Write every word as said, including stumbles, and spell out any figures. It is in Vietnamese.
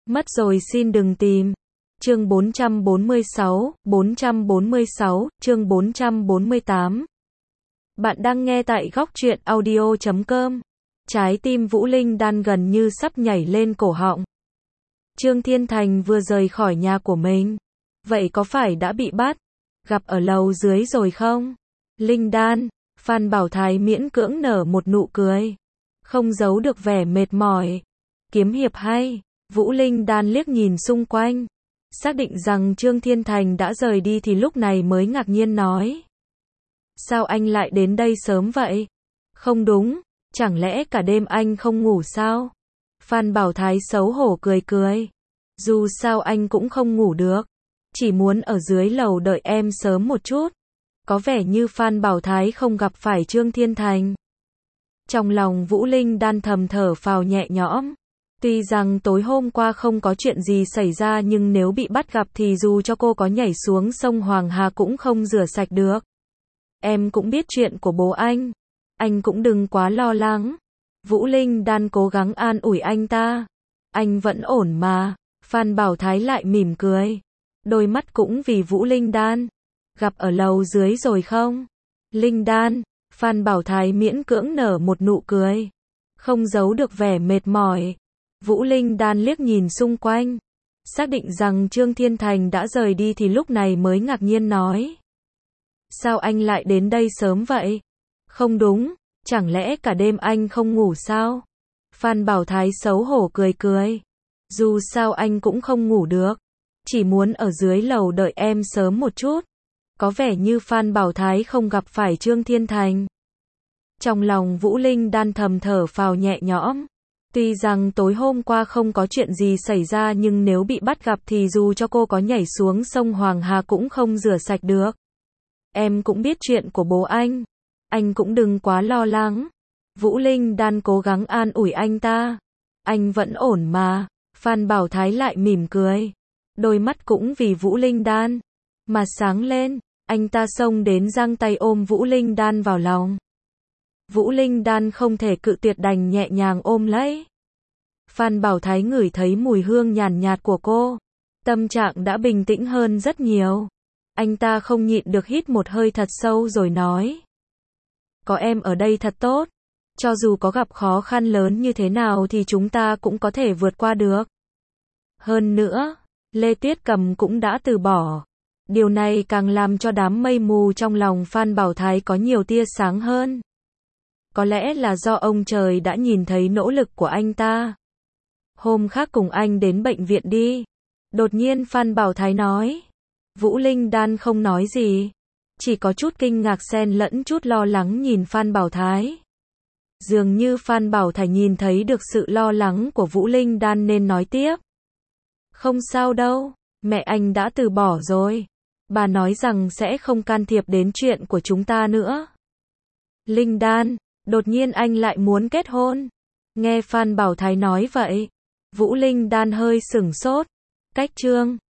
Mất rồi xin đừng tìm. Chương bốn trăm bốn mươi sáu, bốn trăm bốn mươi sáu, chương bốn trăm bốn mươi tám. Bạn đang nghe tại góc truyện audio chấm com. Trái tim Vũ Linh Đan gần như sắp nhảy lên cổ họng. Trương Thiên Thành vừa rời khỏi nhà của mình. Vậy có phải đã bị bắt? Gặp ở lầu dưới rồi không? Linh Đan, Phan Bảo Thái miễn cưỡng nở một nụ cười. Không giấu được vẻ mệt mỏi. Kiếm hiệp hay? Vũ Linh Đan liếc nhìn xung quanh. Xác định rằng Trương Thiên Thành đã rời đi thì lúc này mới ngạc nhiên nói. Sao anh lại đến đây sớm vậy? Không đúng, chẳng lẽ cả đêm anh không ngủ sao? Phan Bảo Thái xấu hổ cười cười. Dù sao anh cũng không ngủ được. Chỉ muốn ở dưới lầu đợi em sớm một chút. Có vẻ như Phan Bảo Thái không gặp phải Trương Thiên Thành. Trong lòng Vũ Linh Đan thầm thở phào nhẹ nhõm. Tuy rằng tối hôm qua không có chuyện gì xảy ra nhưng nếu bị bắt gặp thì dù cho cô có nhảy xuống sông Hoàng Hà cũng không rửa sạch được. Em cũng biết chuyện của bố anh. Anh cũng đừng quá lo lắng. Vũ Linh Đan cố gắng an ủi anh ta. Anh vẫn ổn mà. Phan Bảo Thái lại mỉm cười. Đôi mắt cũng vì Vũ Linh Đan. Gặp ở lầu dưới rồi không? Linh Đan, Phan Bảo Thái miễn cưỡng nở một nụ cười. Không giấu được vẻ mệt mỏi. Vũ Linh Đan liếc nhìn xung quanh. Xác định rằng Trương Thiên Thành đã rời đi thì lúc này mới ngạc nhiên nói. Sao anh lại đến đây sớm vậy? Không đúng, chẳng lẽ cả đêm anh không ngủ sao? Phan Bảo Thái xấu hổ cười cười. Dù sao anh cũng không ngủ được. Chỉ muốn ở dưới lầu đợi em sớm một chút. Có vẻ như Phan Bảo Thái không gặp phải Trương Thiên Thành. Trong lòng Vũ Linh Đan thầm thở phào nhẹ nhõm. Tuy rằng tối hôm qua không có chuyện gì xảy ra nhưng nếu bị bắt gặp thì dù cho cô có nhảy xuống sông Hoàng Hà cũng không rửa sạch được. Em cũng biết chuyện của bố anh. Anh cũng đừng quá lo lắng. Vũ Linh Đan cố gắng an ủi anh ta. Anh vẫn ổn mà. Phan Bảo Thái lại mỉm cười. Đôi mắt cũng vì Vũ Linh Đan mà sáng lên. Anh ta xông đến giang tay ôm Vũ Linh Đan vào lòng. Vũ Linh Đan không thể cự tuyệt đành nhẹ nhàng ôm lấy. Phan Bảo Thái ngửi thấy mùi hương nhàn nhạt của cô. Tâm trạng đã bình tĩnh hơn rất nhiều. Anh ta không nhịn được hít một hơi thật sâu rồi nói. Có em ở đây thật tốt. Cho dù có gặp khó khăn lớn như thế nào thì chúng ta cũng có thể vượt qua được. Hơn nữa, Lê Tuyết Cầm cũng đã từ bỏ. Điều này càng làm cho đám mây mù trong lòng Phan Bảo Thái có nhiều tia sáng hơn. Có lẽ là do ông trời đã nhìn thấy nỗ lực của anh ta. Hôm khác cùng anh đến bệnh viện đi. Đột nhiên Phan Bảo Thái nói. Vũ Linh Đan không nói gì. Chỉ có chút kinh ngạc xen lẫn chút lo lắng nhìn Phan Bảo Thái. Dường như Phan Bảo Thái nhìn thấy được sự lo lắng của Vũ Linh Đan nên nói tiếp. Không sao đâu, mẹ anh đã từ bỏ rồi. Bà nói rằng sẽ không can thiệp đến chuyện của chúng ta nữa. Linh Đan, đột nhiên anh lại muốn kết hôn. Nghe Phan Bảo Thái nói vậy, Vũ Linh Đan hơi sửng sốt. Cách Trương